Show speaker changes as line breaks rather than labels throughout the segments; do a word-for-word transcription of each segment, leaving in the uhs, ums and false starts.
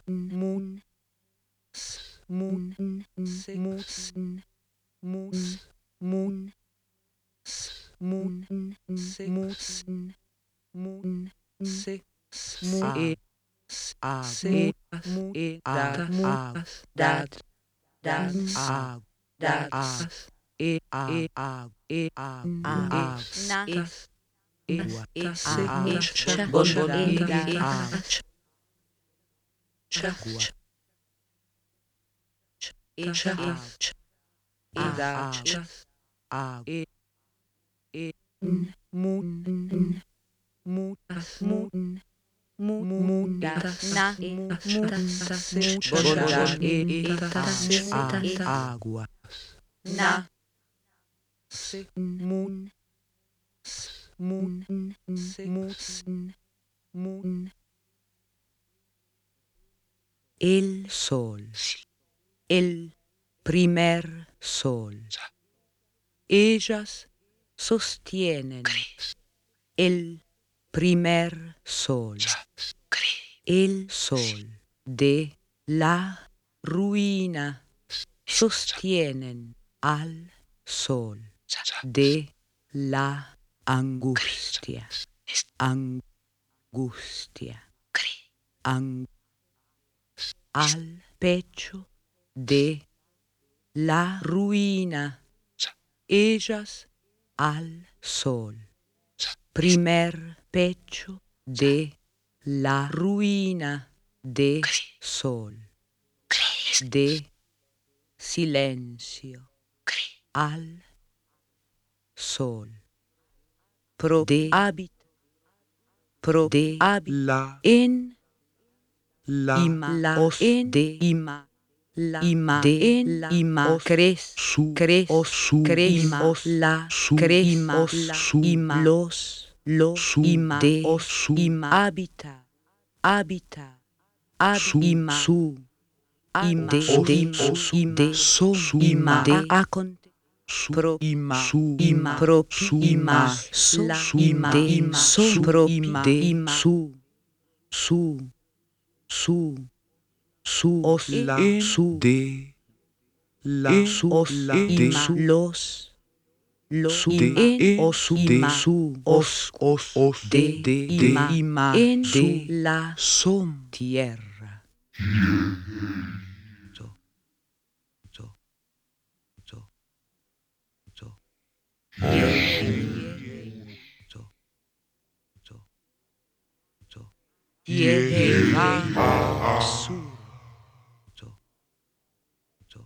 Moon, moon, se, mus, mus, moon, moon, se, mus, moon, se, mu, e, se, mu, e, da, mu, dad, das, a, das, e, e, a, e, a, a,
na,
e,
e,
se,
e,
cha,
bon,
bon,
e,
da,
e,
a,
chagua,
e, cha, e, da, cha,
a,
e, e, mu, mu, mu, mu, mu,
da, na, e,
mu, se,
bon,
cha,
e,
e,
e,
se,
a,
e,
água,
na,
se, mu, mu, se, mu, mu,
el sol, el primer sol. Ellas sostienen el primer sol, el sol de la ruina, sostienen al sol de la angustia, angustia, ang- al pecho de la ruina, ellas al sol, primer pecho de la ruina de sol, de silencio al sol, pro de hábito, pro de hábito
La,
en
la,
ima, la
os,
en
de,
ima, la
ima,
de en
la,
ima,
os,
cres,
su,
cres,
os, su,
cres,
ima, os,
la,
su,
cres,
ima, os,
la,
su,
ima, los, los,
su,
ima,
de,
os,
su,
ima, habita, habita, hab,
su,
ima, su, ima,
de,
de,
ima,
su,
ima,
de,
so, su,
ima,
de,
a, aconte,
su,
pro,
ima, su,
ima,
ima,
pro,
su,
ima,
ima,
so,
su,
ima,
de,
ima,
su,
so, pro, ima,
de,
ima,
su, su, su, su,
os,
la,
en,
su, de, la,
en,
su,
os,
la, de,
ima,
su,
los, lo,
su,
ima,
de,
en,
os,
su,
de,
ima,
su,
os,
os, os,
de,
de,
ima,
de, ima,
en,
su,
la,
som,
tierra. So, so, so, so, so, so, so,
Yehovah,
sur, so, so,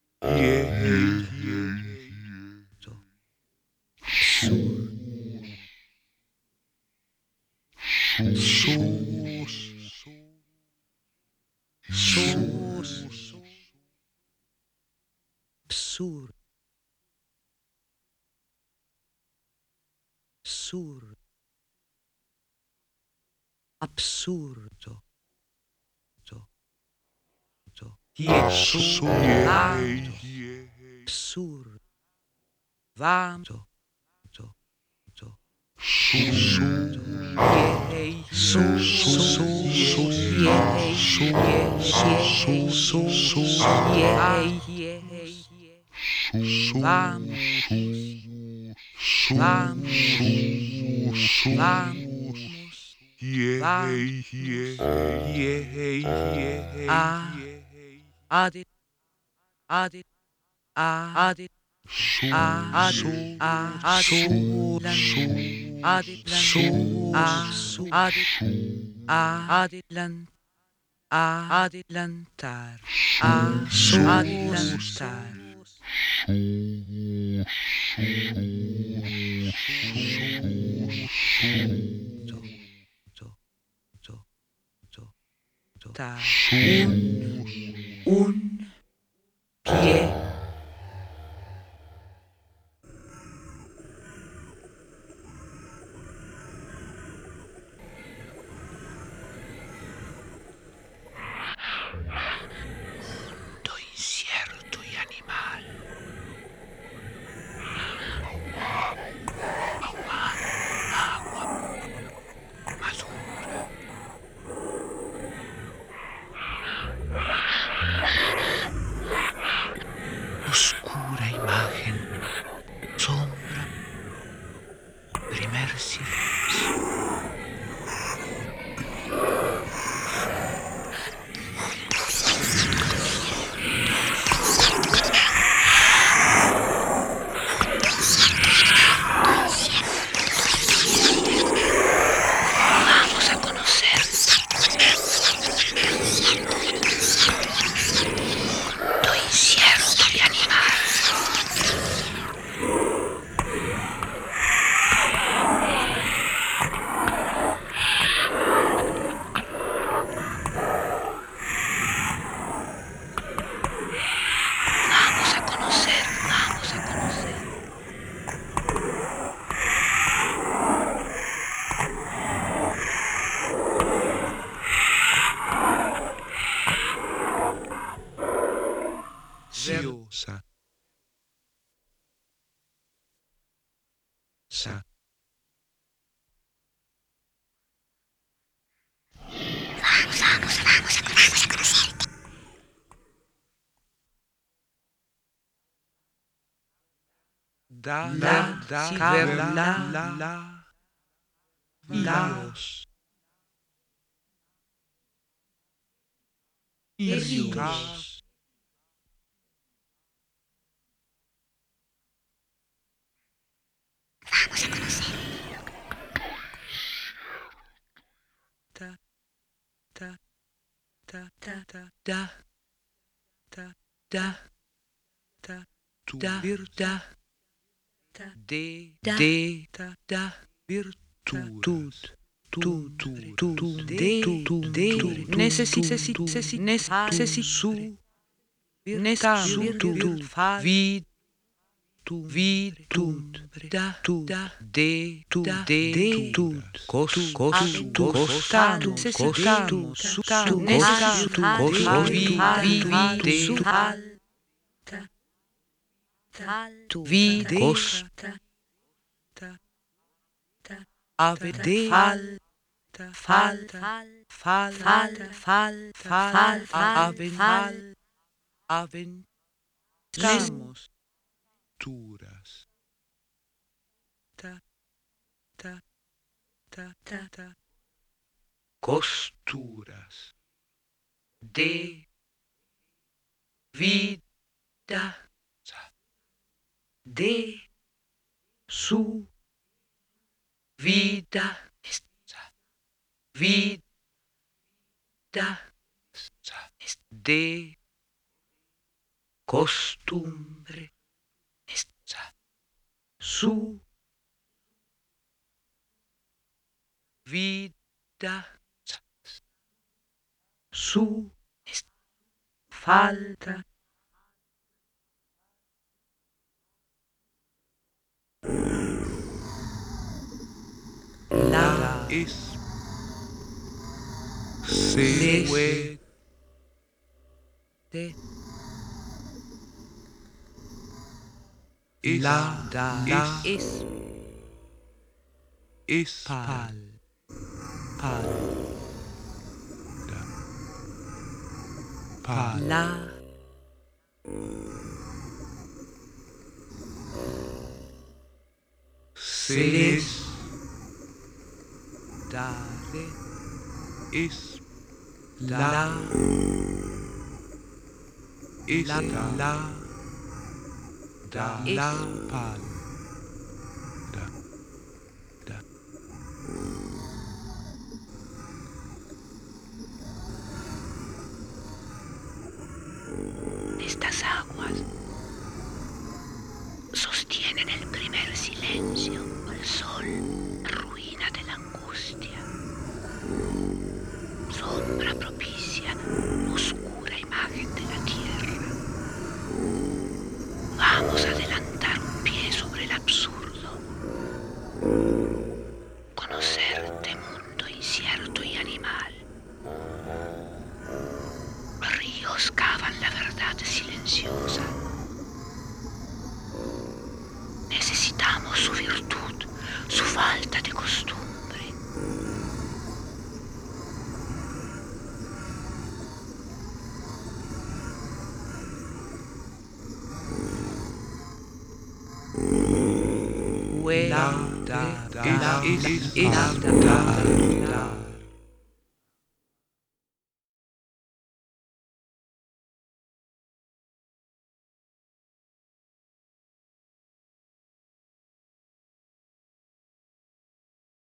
so, sur,
sus,
sur, sur, absurdo, so, so,
Jesús,
vamos, absurdo, vamos, so, so, so, yehey, so, so, yehey, yehey, so, yehey, yehey, vamos, vamos, vamos, a, adit, adit, a, adit, a, adit, a, adit, aditlan, a, su, adit, a, aditlan, a, aditlantar, a, su, aditlantar, so, so, so, so, so, ta, un, un pie, incierto y animal. Agua, madura. verdad,
La,
verdad,
sí,
verdad,
la,
la, la,
Laos,
Helios,
ta, ta, ta, ta, ta, da, ta, da, ta,
tu
da,
virtud,
ta,
de,
da,
de,
ta, da,
virtudes,
tu,
tu,
tu,
tu,
de,
tu,
de,
tu,
necesito,
tu,
necesito,
su,
necesito,
su, tu, tu,
fal,
vid, tu, vid, tu,
da,
tu,
da,
de, tu,
da,
de,
de,
tu, cos,
tu,
cos,
ave,
tu, costamos,
necesitamos,
costamos,
ta,
tu,
necesitamos,
tu,
fal,
cos,
fal,
vi,
fal,
vi,
fal,
de,
su, fal, ta, ta, tu,
vi,
ta,
cos,
ta, ta, ta,
ave,
ta,
de,
fal, ta, fal, fal, fal, fal, fal, fal,
aven,
fal,
aven,
Nes-
estamos, turas,
ta, ta, ta, ta, ta,
costuras, de, vida, de, su, vida, vida, de, costumbre, su, vida, su,
falta,
la, es, se, hue,
de,
la,
da,
la,
es,
es,
pal, pal,
pal,
la,
seres,
dare,
es,
la,
esta,
la,
da,
es,
la, pal, da, da,
Estas aguas sostienen el primer silencio, el sol, ruina de la angustia, sombra propicia, oscura imagen de la tierra. Vamos a adelantar un pie sobre el absurdo, conocerte mundo incierto y animal. Ríos cavan la verdad silenciosa. Necesitamos su virtud, su falta de costumbre.
hue,
la,
da,
da,
da,
es,
da,
es,
es,
da,
da,
da,
da,